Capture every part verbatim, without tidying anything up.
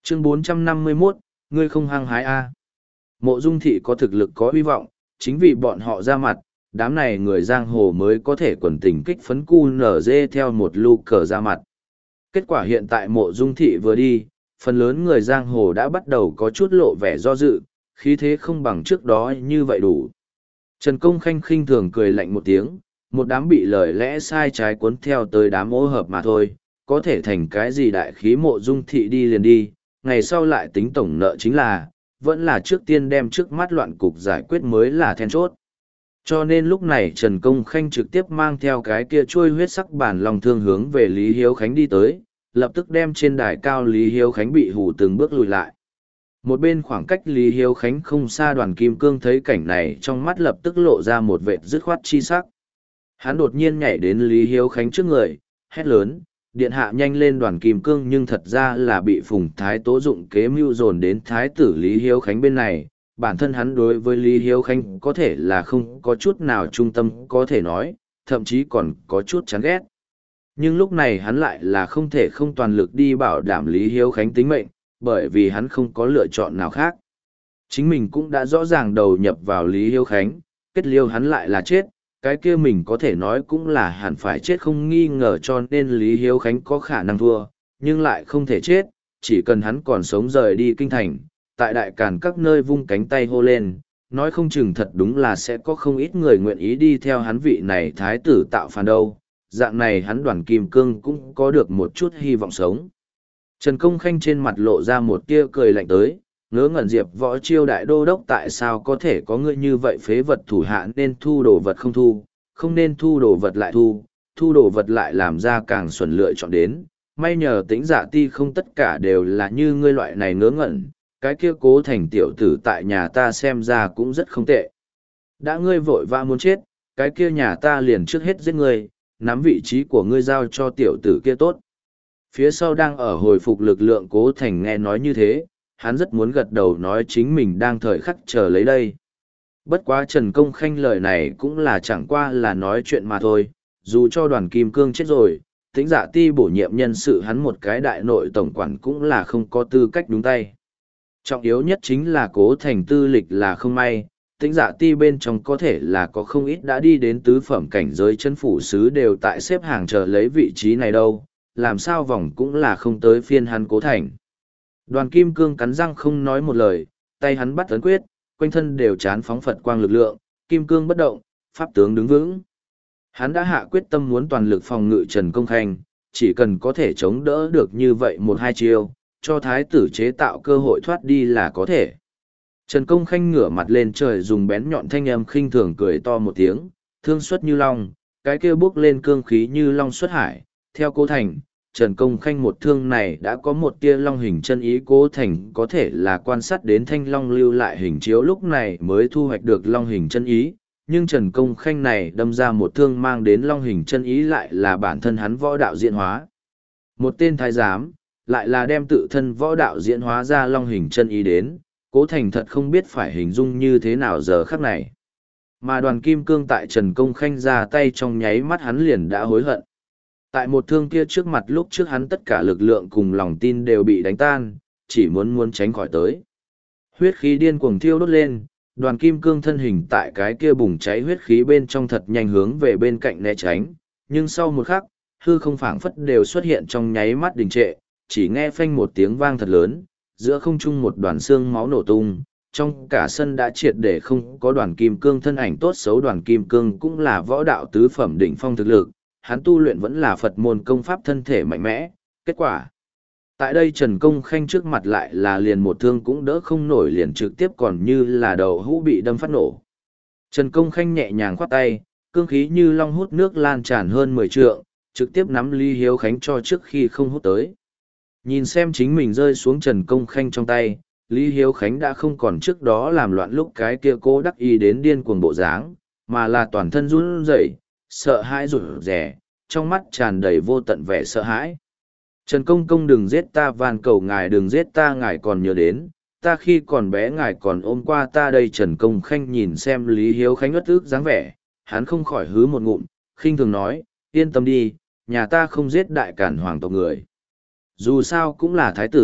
Chương bốn trăm năm mươi mốt, ngươi không hăng hái a. Mộ Dung thị có thực lực có hy vọng, chính vì bọn họ ra mặt, đám này người giang hồ mới có thể quần tình kích phấn cu nở dê theo một lu cờ ra mặt. Kết quả hiện tại Mộ Dung thị vừa đi, phần lớn người giang hồ đã bắt đầu có chút lộ vẻ do dự, khí thế không bằng trước đó như vậy đủ. Trần Công Khanh khinh thường cười lạnh một tiếng, một đám bị lời lẽ sai trái cuốn theo tới đám ô hợp mà thôi, có thể thành cái gì đại khí Mộ Dung thị đi liền đi, ngày sau lại tính tổng nợ chính là, vẫn là trước tiên đem trước mắt loạn cục giải quyết mới là then chốt. Cho nên lúc này Trần Công Khanh trực tiếp mang theo cái kia trôi huyết sắc bản lòng thương hướng về Lý Hiếu Khánh đi tới, lập tức đem trên đài cao Lý Hiếu Khánh bị hù từng bước lùi lại. Một bên khoảng cách Lý Hiếu Khánh không xa Đoàn Kim Cương thấy cảnh này trong mắt lập tức lộ ra một vệt dứt khoát chi sắc. Hắn đột nhiên nhảy đến Lý Hiếu Khánh trước người, hét lớn, điện hạ nhanh lên Đoàn Kim Cương, nhưng thật ra là bị Phùng Thái Tố dụng kế mưu dồn đến Thái tử Lý Hiếu Khánh bên này. Bản thân hắn đối với Lý Hiếu Khánh có thể là không có chút nào trung tâm có thể nói, thậm chí còn có chút chán ghét. Nhưng lúc này hắn lại là không thể không toàn lực đi bảo đảm Lý Hiếu Khánh tính mệnh, bởi vì hắn không có lựa chọn nào khác. Chính mình cũng đã rõ ràng đầu nhập vào Lý Hiếu Khánh, kết liêu hắn lại là chết, cái kia mình có thể nói cũng là hẳn phải chết không nghi ngờ, cho nên Lý Hiếu Khánh có khả năng thua, nhưng lại không thể chết, chỉ cần hắn còn sống rời đi kinh thành, tại đại càn các nơi vung cánh tay hô lên, nói không chừng thật đúng là sẽ có không ít người nguyện ý đi theo hắn vị này thái tử tạo phản đâu, dạng này hắn Đoàn Kim Cương cũng có được một chút hy vọng sống. Trần Công Khanh trên mặt lộ ra một tia cười lạnh tới, ngớ ngẩn Diệp Võ Chiêu đại đô đốc tại sao có thể có người như vậy phế vật thủ hạ, nên thu đồ vật không thu, không nên thu đồ vật lại thu, thu đồ vật lại làm ra càng xuẩn lựa chọn đến, may nhờ Tĩnh Dạ Ti không tất cả đều là như ngươi loại này ngớ ngẩn, cái kia Cố Thành tiểu tử tại nhà ta xem ra cũng rất không tệ. Đã ngươi vội vã muốn chết, cái kia nhà ta liền trước hết giết ngươi, nắm vị trí của ngươi giao cho tiểu tử kia tốt. Phía sau đang ở hồi phục lực lượng Cố Thành nghe nói như thế, hắn rất muốn gật đầu nói chính mình đang thời khắc chờ lấy đây. Bất quá Trần Công Khanh lời này cũng là chẳng qua là nói chuyện mà thôi, dù cho Đoàn Kim Cương chết rồi, Tĩnh Dạ Ti bổ nhiệm nhân sự hắn một cái đại nội tổng quản cũng là không có tư cách đúng tay. Trọng yếu nhất chính là Cố Thành tư lịch là không may, Tĩnh Dạ Ti bên trong có thể là có không ít đã đi đến tứ phẩm cảnh giới chân phủ sứ đều tại xếp hàng chờ lấy vị trí này đâu, làm sao vòng cũng là không tới phiên hắn Cố Thành. Đoàn Kim Cương cắn răng không nói một lời, tay hắn bắt ấn quyết, quanh thân đều chán phóng Phật quang lực lượng, kim cương bất động, pháp tướng đứng vững. Hắn đã hạ quyết tâm muốn toàn lực phòng ngự Trần Công Khanh, chỉ cần có thể chống đỡ được như vậy một hai chiêu, cho thái tử chế tạo cơ hội thoát đi là có thể. Trần Công Khanh ngửa mặt lên trời dùng bén nhọn thanh âm khinh thường cười to một tiếng, thương xuất như long, cái kia bước lên cương khí như long xuất hải, theo Cố Thành. Trần Công Khanh một thương này đã có một tia long hình chân ý, Cố Thành có thể là quan sát đến thanh long lưu lại hình chiếu lúc này mới thu hoạch được long hình chân ý, nhưng Trần Công Khanh này đâm ra một thương mang đến long hình chân ý lại là bản thân hắn võ đạo diễn hóa. Một tên thái giám, lại là đem tự thân võ đạo diễn hóa ra long hình chân ý đến, Cố Thành thật không biết phải hình dung như thế nào giờ khắc này. Mà Đoàn Kim Cương tại Trần Công Khanh ra tay trong nháy mắt hắn liền đã hối hận. Tại một thương kia trước mặt lúc trước hắn tất cả lực lượng cùng lòng tin đều bị đánh tan, chỉ muốn muốn tránh khỏi tới. Huyết khí điên cuồng thiêu đốt lên, Đoàn Kim Cương thân hình tại cái kia bùng cháy huyết khí bên trong thật nhanh hướng về bên cạnh né tránh, nhưng sau một khắc, hư không phảng phất đều xuất hiện trong nháy mắt đình trệ, chỉ nghe phanh một tiếng vang thật lớn, giữa không trung một đoàn xương máu nổ tung, trong cả sân đã triệt để không có Đoàn Kim Cương thân ảnh tốt xấu. Đoàn Kim Cương cũng là võ đạo tứ phẩm đỉnh phong thực lực, hắn tu luyện vẫn là Phật môn công pháp thân thể mạnh mẽ, kết quả. Tại đây Trần Công Khanh trước mặt lại là liền một thương cũng đỡ không nổi, liền trực tiếp còn như là đầu hũ bị đâm phát nổ. Trần Công Khanh nhẹ nhàng khoát tay, cương khí như long hút nước lan tràn hơn mười trượng, trực tiếp nắm Lý Hiếu Khánh cho trước khi không hút tới. Nhìn xem chính mình rơi xuống Trần Công Khanh trong tay, Lý Hiếu Khánh đã không còn trước đó làm loạn lúc cái kia cố đắc ý đến điên cuồng bộ dáng, mà là toàn thân run rẩy, sợ hãi rụt rè, trong mắt tràn đầy vô tận vẻ sợ hãi. Trần Công Công đừng giết ta, van cầu ngài đừng giết ta, ngài còn nhớ đến, ta khi còn bé ngài còn ôm qua ta đây. Trần Công Khanh nhìn xem Lý Hiếu Khánh ất ức dáng vẻ, hắn không khỏi hứ một ngụm, khinh thường nói, yên tâm đi, nhà ta không giết đại cản hoàng tộc người. Dù sao cũng là thái tử,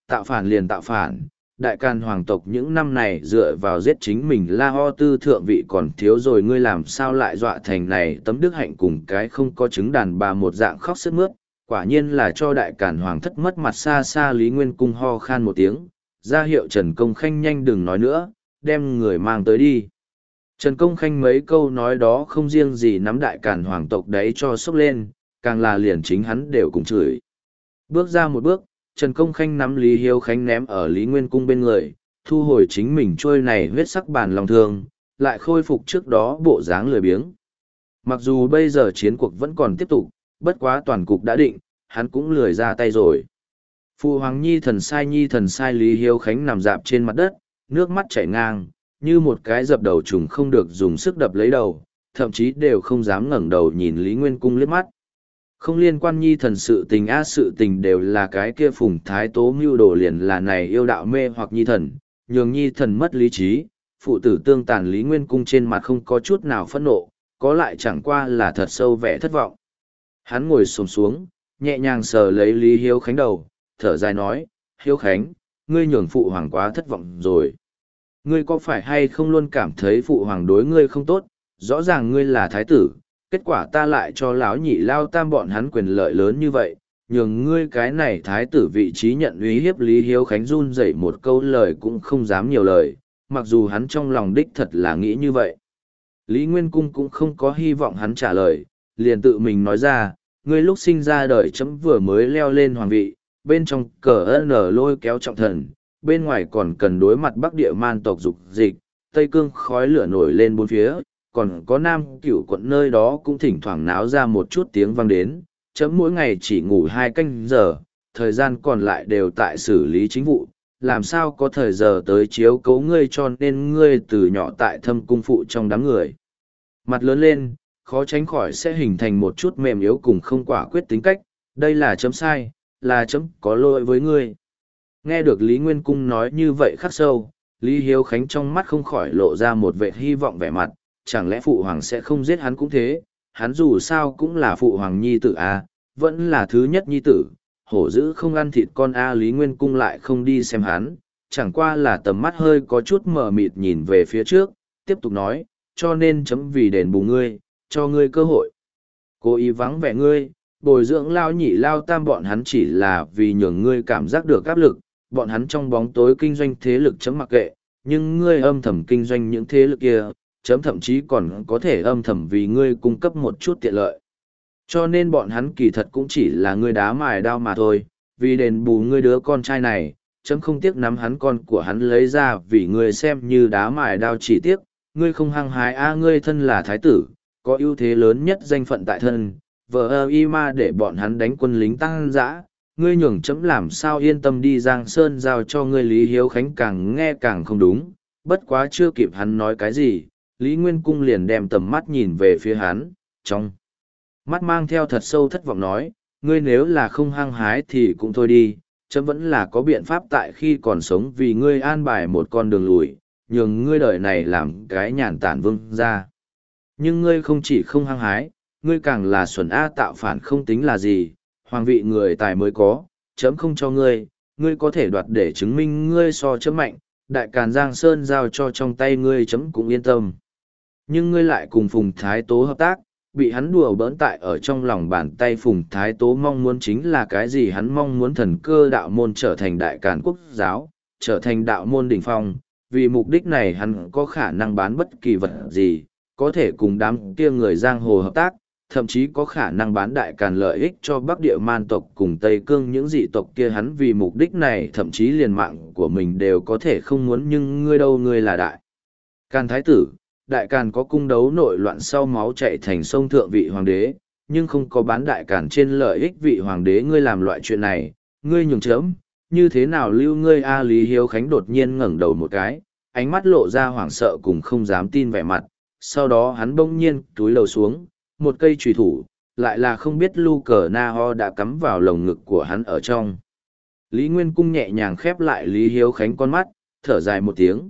tạo phản liền tạo phản, đại càn hoàng tộc những năm này dựa vào giết chính mình La Ho tư thượng vị còn thiếu rồi, ngươi làm sao lại dọa thành này tấm đức hạnh cùng cái không có chứng đàn bà một dạng khóc sướt mướt, quả nhiên là cho đại càn hoàng thất mất mặt. Xa xa Lý Nguyên Cung ho khan một tiếng, ra hiệu Trần Công Khanh nhanh đừng nói nữa, đem người mang tới đi. Trần Công Khanh mấy câu nói đó không riêng gì nắm đại càn hoàng tộc đấy cho sốc lên, càng là liền chính hắn đều cùng chửi. Bước ra một bước, Trần Công Khanh nắm Lý Hiếu Khánh ném ở Lý Nguyên Cung bên người, thu hồi chính mình trôi này huyết sắc bản lòng thương, lại khôi phục trước đó bộ dáng lười biếng. Mặc dù bây giờ chiến cuộc vẫn còn tiếp tục, bất quá toàn cục đã định, hắn cũng lười ra tay rồi. Phụ hoàng nhi thần sai nhi thần sai Lý Hiếu Khánh nằm dạp trên mặt đất, nước mắt chảy ngang, như một cái dập đầu trùng không được dùng sức đập lấy đầu, thậm chí đều không dám ngẩng đầu nhìn Lý Nguyên Cung liếc mắt. Không liên quan nhi thần sự tình á, sự tình đều là cái kia Phùng Thái Tố mưu đồ liền là này yêu đạo mê hoặc nhi thần, nhường nhi thần mất lý trí, phụ tử tương tàn. Lý Nguyên Cung trên mặt không có chút nào phẫn nộ, có lại chẳng qua là thật sâu vẻ thất vọng. Hắn ngồi xổm xuống, nhẹ nhàng sờ lấy Lý Hiếu Khánh đầu, thở dài nói, Hiếu Khánh, ngươi nhường phụ hoàng quá thất vọng rồi. Ngươi có phải hay không luôn cảm thấy phụ hoàng đối ngươi không tốt, rõ ràng ngươi là thái tử, kết quả ta lại cho lão nhị lao tam bọn hắn quyền lợi lớn như vậy, nhường ngươi cái này thái tử vị trí nhận uy hiếp. Lý Hiếu Khánh run rẩy một câu lời cũng không dám nhiều lời, mặc dù hắn trong lòng đích thật là nghĩ như vậy. Lý Nguyên Cung cũng không có hy vọng hắn trả lời, liền tự mình nói ra, ngươi lúc sinh ra đời chấm vừa mới leo lên hoàng vị, bên trong cờ nở lôi kéo trọng thần, bên ngoài còn cần đối mặt Bắc Địa man tộc dục dịch, Tây Cương khói lửa nổi lên bốn phía, còn có Nam Cửu quận nơi đó cũng thỉnh thoảng náo ra một chút tiếng vang đến, chấm mỗi ngày chỉ ngủ hai canh giờ, thời gian còn lại đều tại xử lý chính vụ, làm sao có thời giờ tới chiếu cấu ngươi, cho nên ngươi từ nhỏ tại thâm cung phụ trong đám người. Mặt lớn lên, khó tránh khỏi sẽ hình thành một chút mềm yếu cùng không quả quyết tính cách, đây là chấm sai, là chấm có lỗi với ngươi. Nghe được Lý Nguyên Cung nói như vậy khắc sâu, Lý Hiếu Khánh trong mắt không khỏi lộ ra một vẻ hy vọng vẻ mặt, chẳng lẽ phụ hoàng sẽ không giết hắn cũng thế, hắn dù sao cũng là phụ hoàng nhi tử a, vẫn là thứ nhất nhi tử, hổ dữ không ăn thịt con a. Lý Nguyên Cung lại không đi xem hắn, chẳng qua là tầm mắt hơi có chút mờ mịt nhìn về phía trước, tiếp tục nói, cho nên chấm vì đền bù ngươi, cho ngươi cơ hội. Cố ý vắng vẻ ngươi, bồi dưỡng lao nhị lao tam bọn hắn chỉ là vì nhường ngươi cảm giác được áp lực, bọn hắn trong bóng tối kinh doanh thế lực chấm mặc kệ, nhưng ngươi âm thầm kinh doanh những thế lực kia, chấm thậm chí còn có thể âm thầm vì ngươi cung cấp một chút tiện lợi. Cho nên bọn hắn kỳ thật cũng chỉ là ngươi đá mài đao mà thôi, vì đền bù ngươi đứa con trai này, chấm không tiếc nắm hắn con của hắn lấy ra vì ngươi xem như đá mài đao, chỉ tiếc, ngươi không hăng hái a. Ngươi thân là thái tử, có ưu thế lớn nhất danh phận tại thân, vợ ơ y ma để bọn hắn đánh quân lính tăng dã, ngươi nhường chấm làm sao yên tâm đi Giang Sơn giao cho ngươi. Lý Hiếu Khánh càng nghe càng không đúng, bất quá chưa kịp hắn nói cái gì, Lý Nguyên Cung liền đem tầm mắt nhìn về phía hắn, trong mắt mang theo thật sâu thất vọng nói, ngươi nếu là không hăng hái thì cũng thôi đi, chấm vẫn là có biện pháp tại khi còn sống vì ngươi an bài một con đường lùi, nhường ngươi đời này làm cái nhàn tản vương ra. Nhưng ngươi không chỉ không hăng hái, ngươi càng là xuẩn A, tạo phản không tính là gì, hoàng vị người tài mới có, chấm không cho ngươi, ngươi có thể đoạt để chứng minh ngươi so chấm mạnh, đại càn Giang Sơn giao cho trong tay ngươi chấm cũng yên tâm. Nhưng ngươi lại cùng Phùng Thái Tố hợp tác, bị hắn đùa bỡn tại ở trong lòng bàn tay. Phùng Thái Tố mong muốn chính là cái gì? Hắn mong muốn thần cơ đạo môn trở thành đại càn quốc giáo, trở thành đạo môn đỉnh phong, vì mục đích này hắn có khả năng bán bất kỳ vật gì, có thể cùng đám kia người giang hồ hợp tác, thậm chí có khả năng bán đại càn lợi ích cho Bắc Địa man tộc cùng Tây Cương những dị tộc kia. Hắn vì mục đích này thậm chí liền mạng của mình đều có thể không muốn. Nhưng ngươi đâu, ngươi là đại càn thái tử, đại càn có cung đấu nội loạn sau máu chạy thành sông thượng vị hoàng đế, nhưng không có bán đại càn trên lợi ích vị hoàng đế. Ngươi làm loại chuyện này, ngươi nhường chấm, như thế nào lưu ngươi a? Lý Hiếu Khánh đột nhiên ngẩng đầu một cái, ánh mắt lộ ra hoảng sợ cùng không dám tin vẻ mặt, sau đó hắn bỗng nhiên túi đầu xuống, một cây chùy thủ, lại là không biết lu cờ na ho đã cắm vào lồng ngực của hắn ở trong. Lý Nguyên Cung nhẹ nhàng khép lại Lý Hiếu Khánh con mắt, thở dài một tiếng.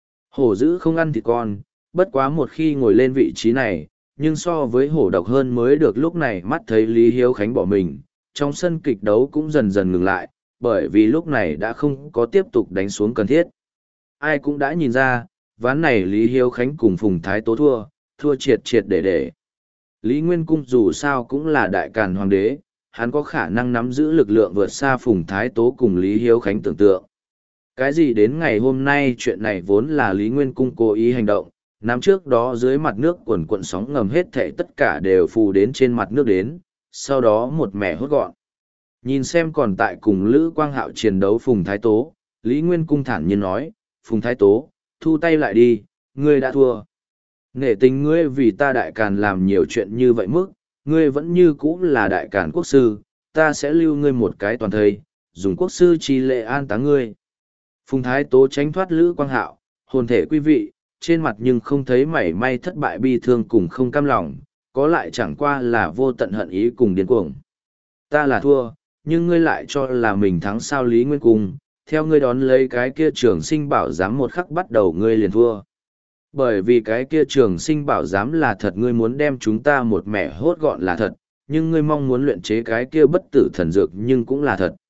Hổ dữ không ăn thịt con, bất quá một khi ngồi lên vị trí này, nhưng so với hổ độc hơn mới được. Lúc này mắt thấy Lý Hiếu Khánh bỏ mình, trong sân kịch đấu cũng dần dần ngừng lại, bởi vì lúc này đã không có tiếp tục đánh xuống cần thiết. Ai cũng đã nhìn ra, ván này Lý Hiếu Khánh cùng Phùng Thái Tố thua, thua triệt triệt để để. Lý Nguyên Cung dù sao cũng là đại càn hoàng đế, hắn có khả năng nắm giữ lực lượng vượt xa Phùng Thái Tố cùng Lý Hiếu Khánh tưởng tượng. Cái gì đến ngày hôm nay chuyện này vốn là Lý Nguyên Cung cố ý hành động, năm trước đó dưới mặt nước quần quận sóng ngầm hết thảy tất cả đều phù đến trên mặt nước đến, sau đó một mẻ hốt gọn. Nhìn xem còn tại cùng Lữ Quang Hạo chiến đấu Phùng Thái Tố, Lý Nguyên Cung thản nhiên nói, Phùng Thái Tố, thu tay lại đi, ngươi đã thua. Nể tình ngươi vì ta đại càn làm nhiều chuyện như vậy mức, ngươi vẫn như cũ là đại càn quốc sư, ta sẽ lưu ngươi một cái toàn thây, dùng quốc sư chi lệ an táng ngươi. Phùng Thái Tố tránh thoát Lữ Quang Hạo, hồn thể quý vị, trên mặt nhưng không thấy mảy may thất bại bi thương cùng không cam lòng, có lại chẳng qua là vô tận hận ý cùng điên cuồng. Ta là thua, nhưng ngươi lại cho là mình thắng sao Lý Nguyên Cung, theo ngươi đón lấy cái kia trường sinh bảo giám một khắc bắt đầu ngươi liền thua. Bởi vì cái kia trường sinh bảo giám là thật ngươi muốn đem chúng ta một mẻ hốt gọn là thật, nhưng ngươi mong muốn luyện chế cái kia bất tử thần dược nhưng cũng là thật.